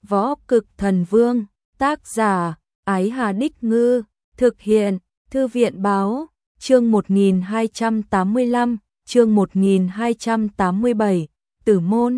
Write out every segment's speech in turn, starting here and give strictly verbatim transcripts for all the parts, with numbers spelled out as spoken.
Võ Cực Thần Vương, tác giả, Ái Hà Đích Ngư, thực hiện, Thư viện Báo, chương một nghìn hai trăm tám mươi lăm, chương một nghìn hai trăm tám mươi bảy, Tử Môn.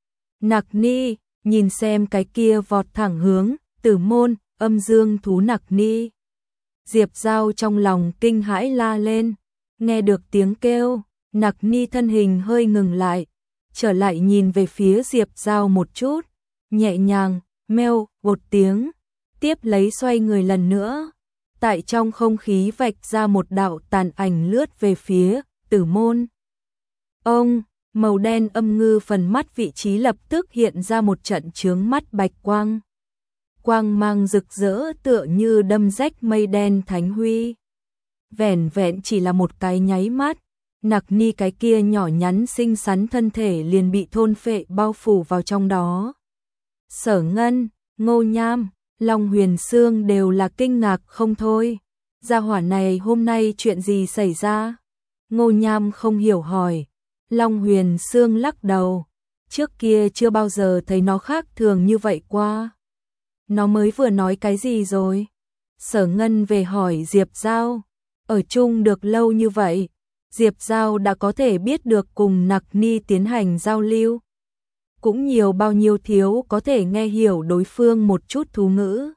Nặc Ni, nhìn xem cái kia vọt thẳng hướng, Tử Môn, âm dương thú Nặc Ni. Diệp Giao trong lòng kinh hãi la lên, nghe được tiếng kêu, Nặc Ni thân hình hơi ngừng lại, trở lại nhìn về phía Diệp Giao một chút, nhẹ nhàng, meo, một tiếng, tiếp lấy xoay người lần nữa, tại trong không khí vạch ra một đạo tàn ảnh lướt về phía Tử Môn. Ông, màu đen âm ngư phần mắt vị trí lập tức hiện ra một trận chướng mắt bạch quang. Quang mang rực rỡ tựa như đâm rách mây đen thánh huy. Vẻn vẹn chỉ là một cái nháy mắt, Nặc Ni cái kia nhỏ nhắn xinh xắn thân thể liền bị thôn phệ bao phủ vào trong đó. Sở Ngân, Ngô Nham, Long Huyền Sương đều là kinh ngạc không thôi. Gia hỏa này hôm nay chuyện gì xảy ra? Ngô Nham không hiểu hỏi. Long Huyền Sương lắc đầu. Trước kia chưa bao giờ thấy nó khác thường như vậy qua. Nó mới vừa nói cái gì rồi? Sở Ngân về hỏi Diệp Giao. Ở chung được lâu như vậy, Diệp Giao đã có thể biết được cùng Nặc Ni tiến hành giao lưu. Cũng nhiều bao nhiêu thiếu có thể nghe hiểu đối phương một chút thú ngữ.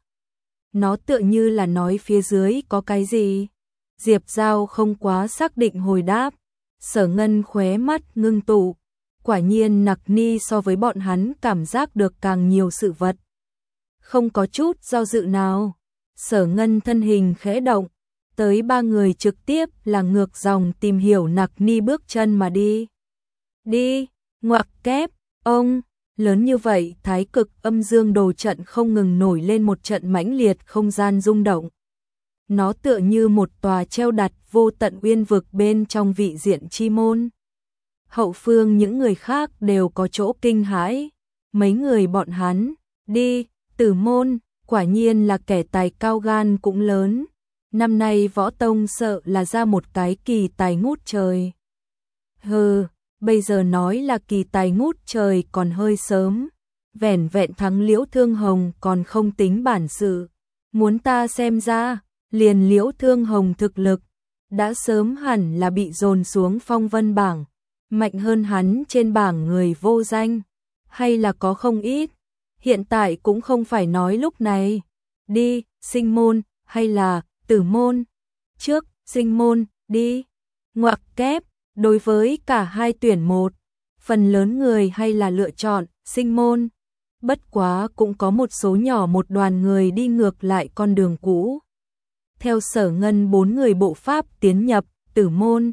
Nó tựa như là nói phía dưới có cái gì. Diệp Giao không quá xác định hồi đáp. Sở Ngân khóe mắt ngưng tụ. Quả nhiên Nặc Ni so với bọn hắn cảm giác được càng nhiều sự vật. Không có chút do dự nào. Sở Ngân thân hình khẽ động. Tới ba người trực tiếp là ngược dòng tìm hiểu Nặc Ni bước chân mà đi. Đi, ngoặc kép, ông, lớn như vậy thái cực âm dương đồ trận không ngừng nổi lên một trận mãnh liệt không gian rung động. Nó tựa như một tòa treo đặt vô tận uyên vực bên trong vị diện chi môn. Hậu phương những người khác đều có chỗ kinh hãi. Mấy người bọn hắn, đi, Tử Môn, quả nhiên là kẻ tài cao gan cũng lớn. Năm nay võ tông sợ là ra một cái kỳ tài ngút trời. Hừ, bây giờ nói là kỳ tài ngút trời còn hơi sớm. Vẻn vẹn thắng Liễu Thương Hồng còn không tính bản sự. Muốn ta xem ra, liền Liễu Thương Hồng thực lực, đã sớm hẳn là bị dồn xuống phong vân bảng. Mạnh hơn hắn trên bảng người vô danh, hay là có không ít. Hiện tại cũng không phải nói lúc này. Đi, Sinh Môn, hay là Tử Môn. Trước, Sinh Môn, đi. Ngoặc kép, đối với cả hai tuyển một, phần lớn người hay là lựa chọn Sinh Môn. Bất quá cũng có một số nhỏ một đoàn người đi ngược lại con đường cũ. Theo Sở Ngân bốn người bộ pháp tiến nhập Tử Môn.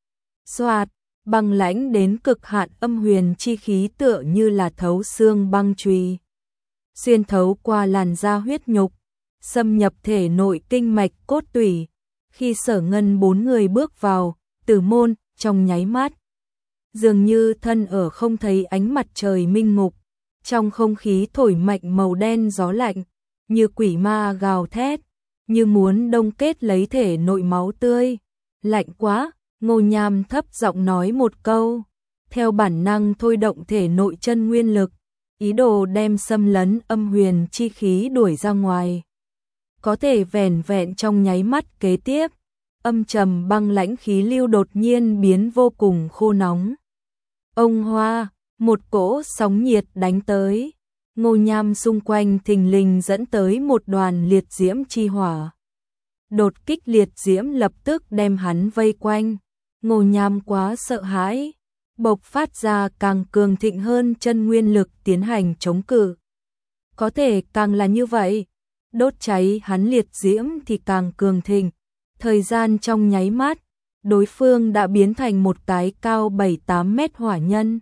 Soạt, băng lãnh đến cực hạn âm huyền chi khí tựa như là thấu xương băng chùy. Xuyên thấu qua làn da huyết nhục, xâm nhập thể nội kinh mạch cốt tủy. Khi Sở Ngân bốn người bước vào Tử Môn, trong nháy mắt, dường như thân ở không thấy ánh mặt trời minh ngục, trong không khí thổi mạnh màu đen gió lạnh, như quỷ ma gào thét, như muốn đông kết lấy thể nội máu tươi. Lạnh quá, Ngô Nham thấp giọng nói một câu, theo bản năng thôi động thể nội chân nguyên lực, ý đồ đem xâm lấn âm huyền chi khí đuổi ra ngoài. Có thể vẻn vẹn trong nháy mắt kế tiếp, âm trầm băng lãnh khí lưu đột nhiên biến vô cùng khô nóng. Ông hoa, một cỗ sóng nhiệt đánh tới. Ngô Nham xung quanh thình lình dẫn tới một đoàn liệt diễm chi hỏa. Đột kích liệt diễm lập tức đem hắn vây quanh. Ngô Nham quá sợ hãi, bộc phát ra càng cường thịnh hơn chân nguyên lực tiến hành chống cự. Có thể càng là như vậy, đốt cháy hắn liệt diễm thì càng cường thịnh. Thời gian trong nháy mắt, đối phương đã biến thành một cái cao bảy tám mét hỏa nhân.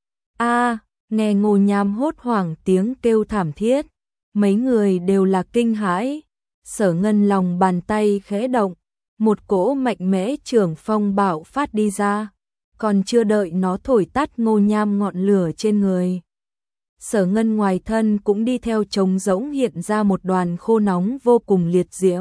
A, nghe Ngô Nham hốt hoảng tiếng kêu thảm thiết, mấy người đều là kinh hãi. Sở Ngân lòng bàn tay khẽ động, một cỗ mạnh mẽ trường phong bạo phát đi ra, còn chưa đợi nó thổi tắt Ngô Nham ngọn lửa trên người. Sở Ngân ngoài thân cũng đi theo trống rỗng hiện ra một đoàn khô nóng vô cùng liệt diễm.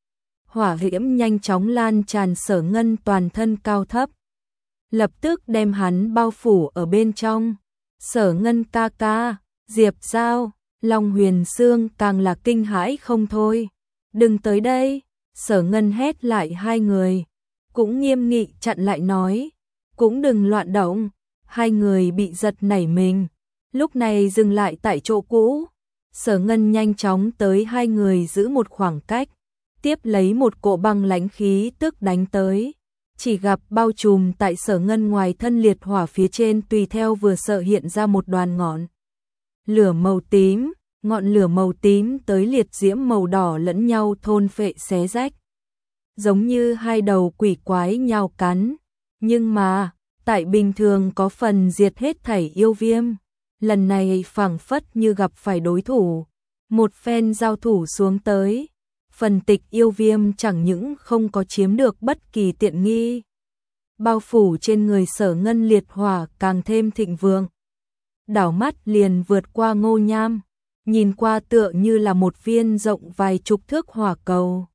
Hỏa diễm nhanh chóng lan tràn Sở Ngân toàn thân cao thấp, lập tức đem hắn bao phủ ở bên trong. Sở Ngân ca ca, Diệp Giao, Long Huyền Sương càng là kinh hãi không thôi. Đừng tới đây, Sở Ngân hét lại hai người, cũng nghiêm nghị chặn lại nói, cũng đừng loạn động. Hai người bị giật nảy mình, lúc này dừng lại tại chỗ cũ. Sở Ngân nhanh chóng tới hai người giữ một khoảng cách, tiếp lấy một cỗ băng lãnh khí tức đánh tới. Chỉ gặp bao trùm tại Sở Ngân ngoài thân liệt hỏa phía trên tùy theo vừa sợ hiện ra một đoàn ngọn lửa màu tím, ngọn lửa màu tím tới liệt diễm màu đỏ lẫn nhau thôn phệ xé rách. Giống như hai đầu quỷ quái nhào cắn, nhưng mà, tại bình thường có phần diệt hết thảy yêu viêm, lần này phảng phất như gặp phải đối thủ. Một phen giao thủ xuống tới, phần tịch yêu viêm chẳng những không có chiếm được bất kỳ tiện nghi. Bao phủ trên người Sở Ngân liệt hỏa càng thêm thịnh vượng. Đảo mắt liền vượt qua Ngô Nham, nhìn qua tựa như là một viên rộng vài chục thước hỏa cầu.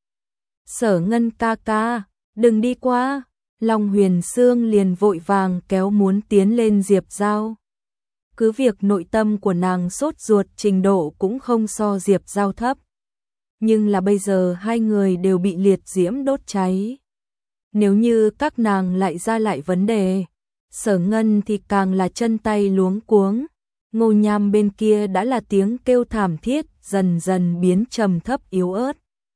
Sở Ngân ca ca, đừng đi qua. Long Huyền Sương liền vội vàng kéo muốn tiến lên Diệp Giao. Cứ việc nội tâm của nàng sốt ruột trình độ cũng không so Diệp Giao thấp. Nhưng là bây giờ hai người đều bị liệt diễm đốt cháy. Nếu như các nàng lại ra lại vấn đề, Sở Ngân thì càng là chân tay luống cuống. Ngô Nham bên kia đã là tiếng kêu thảm thiết, dần dần biến trầm thấp yếu ớt.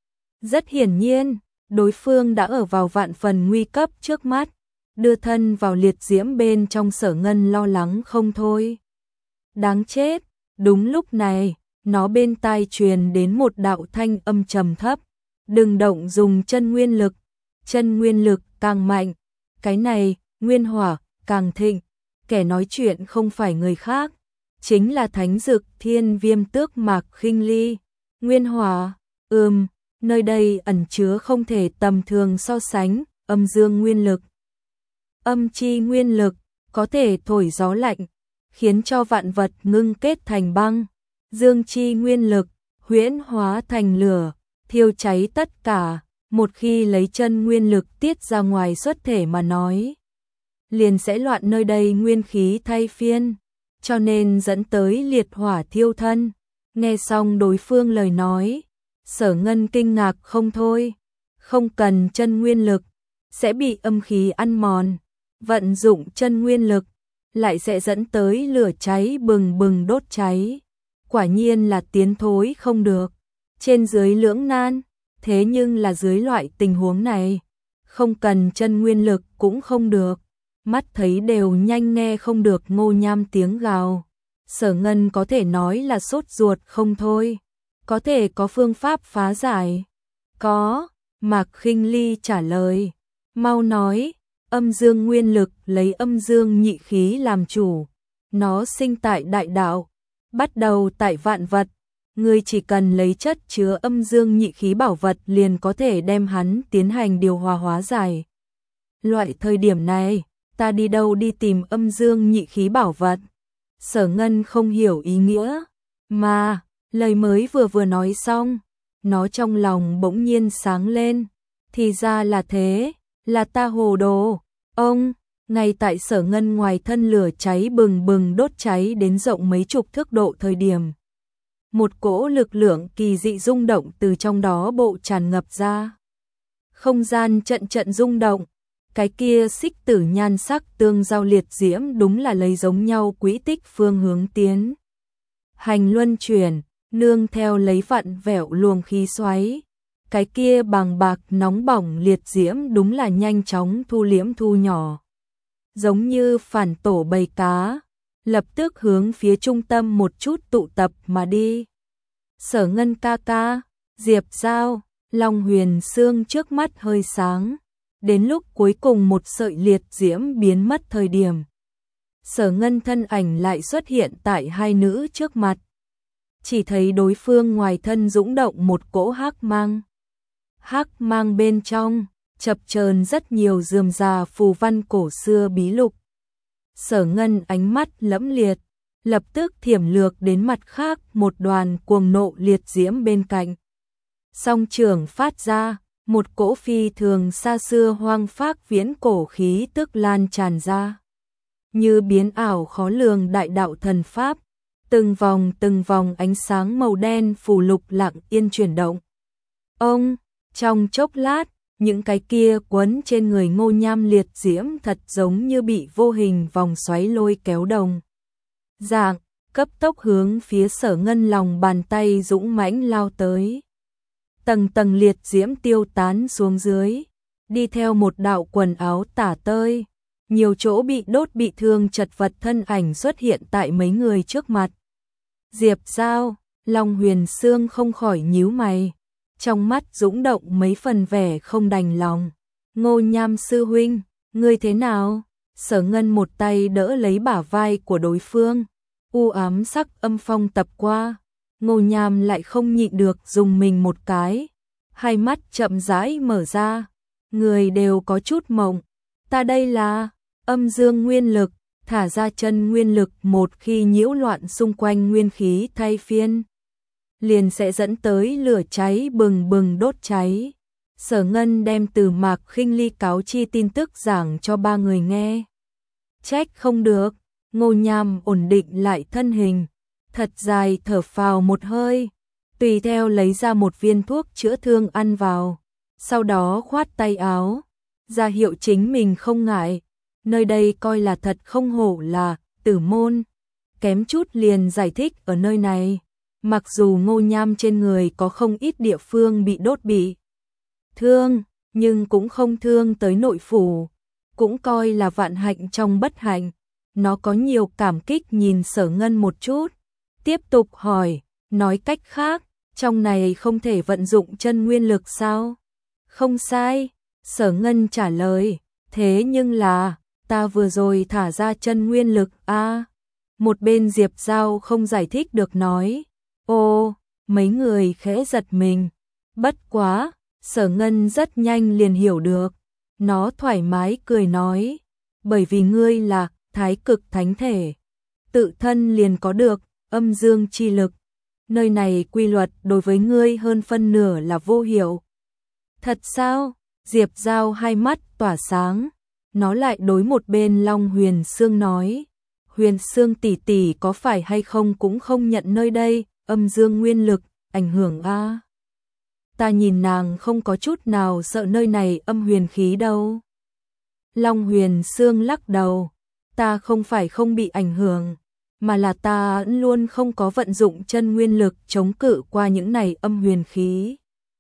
Rất hiển nhiên, đối phương đã ở vào vạn phần nguy cấp trước mắt, đưa thân vào liệt diễm bên trong. Sở Ngân lo lắng không thôi. Đáng chết, đúng lúc này, nó bên tai truyền đến một đạo thanh âm trầm thấp. Đừng động dùng chân nguyên lực, chân nguyên lực càng mạnh, cái này, nguyên hỏa, càng thịnh. Kẻ nói chuyện không phải người khác, chính là Thánh Dực Thiên Viêm Tước Mạc Khinh Ly. Nguyên hỏa, ừm, nơi đây ẩn chứa không thể tầm thường so sánh, âm dương nguyên lực. Âm chi nguyên lực, có thể thổi gió lạnh, khiến cho vạn vật ngưng kết thành băng. Dương chi nguyên lực, huyễn hóa thành lửa, thiêu cháy tất cả. Một khi lấy chân nguyên lực tiết ra ngoài xuất thể mà nói, liền sẽ loạn nơi đây nguyên khí thay phiên, cho nên dẫn tới liệt hỏa thiêu thân. Nghe xong đối phương lời nói, Sở Ngân kinh ngạc không thôi. Không cần chân nguyên lực, sẽ bị âm khí ăn mòn. Vận dụng chân nguyên lực, lại sẽ dẫn tới lửa cháy bừng bừng đốt cháy. Quả nhiên là tiến thối không được. Trên dưới lưỡng nan, thế nhưng là dưới loại tình huống này, không cần chân nguyên lực cũng không được. Mắt thấy đều nhanh nghe không được Ngô Nham tiếng gào. Sở Ngân có thể nói là sốt ruột không thôi. Có thể có phương pháp phá giải. Có, Mạc Khinh Ly trả lời. Mau nói, âm dương nguyên lực lấy âm dương nhị khí làm chủ. Nó sinh tại đại đạo, bắt đầu tại vạn vật. Ngươi chỉ cần lấy chất chứa âm dương nhị khí bảo vật liền có thể đem hắn tiến hành điều hòa hóa giải. Loại thời điểm này, ta đi đâu đi tìm âm dương nhị khí bảo vật? Sở Ngân không hiểu ý nghĩa, mà, lời mới vừa vừa nói xong, nó trong lòng bỗng nhiên sáng lên. Thì ra là thế, là ta hồ đồ. Ông, ngay tại Sở Ngân ngoài thân lửa cháy bừng bừng đốt cháy đến rộng mấy chục thước độ thời điểm. Một cỗ lực lượng kỳ dị rung động từ trong đó bộ tràn ngập ra. Không gian trận trận rung động, cái kia xích tử nhan sắc tương giao liệt diễm đúng là lấy giống nhau quỹ tích phương hướng tiến. Hành luân chuyển, nương theo lấy vặn vẹo luồng khí xoáy. Cái kia bàng bạc nóng bỏng liệt diễm đúng là nhanh chóng thu liễm thu nhỏ. Giống như phản tổ bầy cá, lập tức hướng phía trung tâm một chút tụ tập mà đi. Sở Ngân ca ca, Diệp Giao, Long Huyền Sương trước mắt hơi sáng. Đến lúc cuối cùng một sợi liệt diễm biến mất thời điểm, Sở Ngân thân ảnh lại xuất hiện tại hai nữ trước mặt. Chỉ thấy đối phương ngoài thân dũng động một cỗ hắc mang. Hắc mang bên trong, chập chờn rất nhiều rườm rà phù văn cổ xưa bí lục. Sở Ngân ánh mắt lẫm liệt, lập tức thiểm lược đến mặt khác một đoàn cuồng nộ liệt diễm bên cạnh. Song trường phát ra, một cỗ phi thường xa xưa hoang phác viễn cổ khí tức lan tràn ra. Như biến ảo khó lường đại đạo thần pháp, Từng vòng từng vòng ánh sáng màu đen phù lục lặng yên chuyển động. Ông, trong chốc lát, những cái kia quấn trên người Ngô Nham liệt diễm thật giống như bị vô hình vòng xoáy lôi kéo đồng dạng, cấp tốc hướng phía Sở Ngân lòng bàn tay dũng mãnh lao tới. Tầng tầng liệt diễm tiêu tán xuống dưới, đi theo một đạo quần áo tả tơi, nhiều chỗ bị đốt bị thương chật vật thân ảnh xuất hiện tại mấy người trước mặt. Diệp Giao, Long Huyền Sương không khỏi nhíu mày, trong mắt dũng động mấy phần vẻ không đành lòng. Ngô Nham sư huynh, ngươi thế nào? Sở Ngân một tay đỡ lấy bả vai của đối phương, u ám sắc âm phong tập qua. Ngô Nham lại không nhịn được dùng mình một cái, hai mắt chậm rãi mở ra, người đều có chút mộng. Ta đây là âm dương nguyên lực, thả ra chân nguyên lực một khi nhiễu loạn xung quanh nguyên khí thay phiên, liền sẽ dẫn tới lửa cháy bừng bừng đốt cháy. Sở Ngân đem từ Mạc Khinh Ly cáo chi tin tức giảng cho ba người nghe. Trách không được, Ngô Nham ổn định lại thân hình, thật dài thở phào một hơi, tùy theo lấy ra một viên thuốc chữa thương ăn vào, sau đó khoát tay áo, ra hiệu chính mình không ngại, nơi đây coi là thật không hổ là Tử môn, kém chút liền giải thích ở nơi này, mặc dù Ngô Nham trên người có không ít địa phương bị đốt bị thương, nhưng cũng không thương tới nội phủ, cũng coi là vạn hạnh trong bất hạnh. Nó có nhiều cảm kích nhìn Sở Ngân một chút, tiếp tục hỏi, nói cách khác, trong này không thể vận dụng chân nguyên lực sao? Không sai, Sở Ngân trả lời, thế nhưng là, ta vừa rồi thả ra chân nguyên lực a. À, một bên Diệp Giao không giải thích được nói, ô, mấy người khẽ giật mình, bất quá, Sở Ngân rất nhanh liền hiểu được, nó thoải mái cười nói, bởi vì ngươi là Thái Cực Thánh Thể, tự thân liền có được âm dương chi lực, nơi này quy luật đối với ngươi hơn phân nửa là vô hiệu. Thật sao? Diệp Giao hai mắt tỏa sáng, nó lại đối một bên Long Huyền Sương nói, Huyền Sương tỷ tỷ có phải hay không cũng không nhận nơi đây âm dương nguyên lực ảnh hưởng a. À? Ta nhìn nàng không có chút nào sợ nơi này âm huyền khí đâu. Long Huyền Sương lắc đầu, ta không phải không bị ảnh hưởng, mà là ta luôn không có vận dụng chân nguyên lực chống cự qua những này âm huyền khí.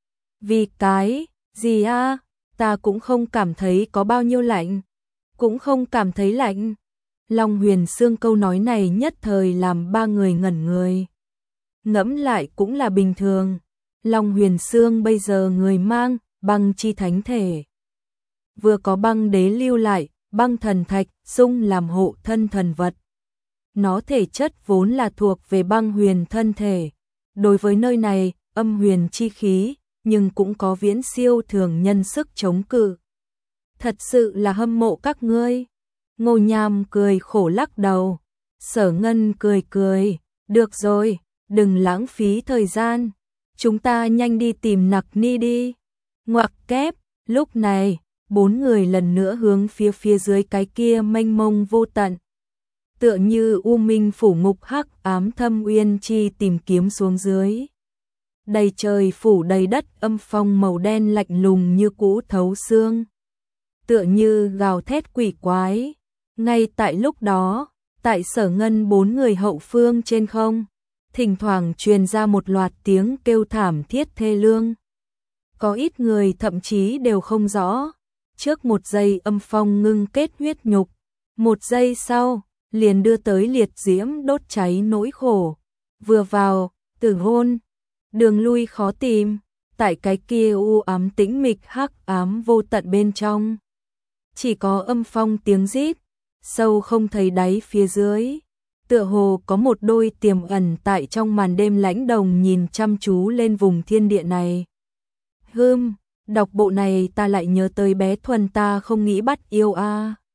Vì cái gì a? À? Ta cũng không cảm thấy có bao nhiêu lạnh, cũng không cảm thấy lạnh. Long Huyền Sương câu nói này nhất thời làm ba người ngẩn người. Ngẫm lại cũng là bình thường. Long Huyền Sương bây giờ người mang băng chi thánh thể, vừa có băng đế lưu lại băng thần thạch xung làm hộ thân thần vật. Nó thể chất vốn là thuộc về băng huyền thân thể, đối với nơi này âm huyền chi khí, nhưng cũng có viễn siêu thường nhân sức chống cự. Thật sự là hâm mộ các ngươi. Ngô Nham cười khổ lắc đầu. Sở Ngân cười cười, được rồi, đừng lãng phí thời gian, chúng ta nhanh đi tìm Nặc Ni đi. Ngoặc kép, lúc này, bốn người lần nữa hướng phía phía dưới cái kia mênh mông vô tận, tựa như u minh phủ ngục hắc ám thâm uyên chi tìm kiếm xuống dưới. Đầy trời phủ đầy đất âm phong màu đen lạnh lùng như cũ thấu xương, tựa như gào thét quỷ quái. Ngay tại lúc đó, tại Sở Ngân bốn người hậu phương trên không, thỉnh thoảng truyền ra một loạt tiếng kêu thảm thiết thê lương. Có ít người thậm chí đều không rõ, trước một giây âm phong ngưng kết huyết nhục, một giây sau liền đưa tới liệt diễm đốt cháy nỗi khổ. Vừa vào, tử hôn, đường lui khó tìm, tại cái kia u ám tĩnh mịch hắc ám vô tận bên trong, chỉ có âm phong tiếng rít, sâu không thấy đáy phía dưới, tựa hồ có một đôi tiềm ẩn tại trong màn đêm lãnh đồng nhìn chăm chú lên vùng thiên địa này. Hừm, đọc bộ này ta lại nhớ tới bé Thuần ta không nghĩ bắt yêu a. À.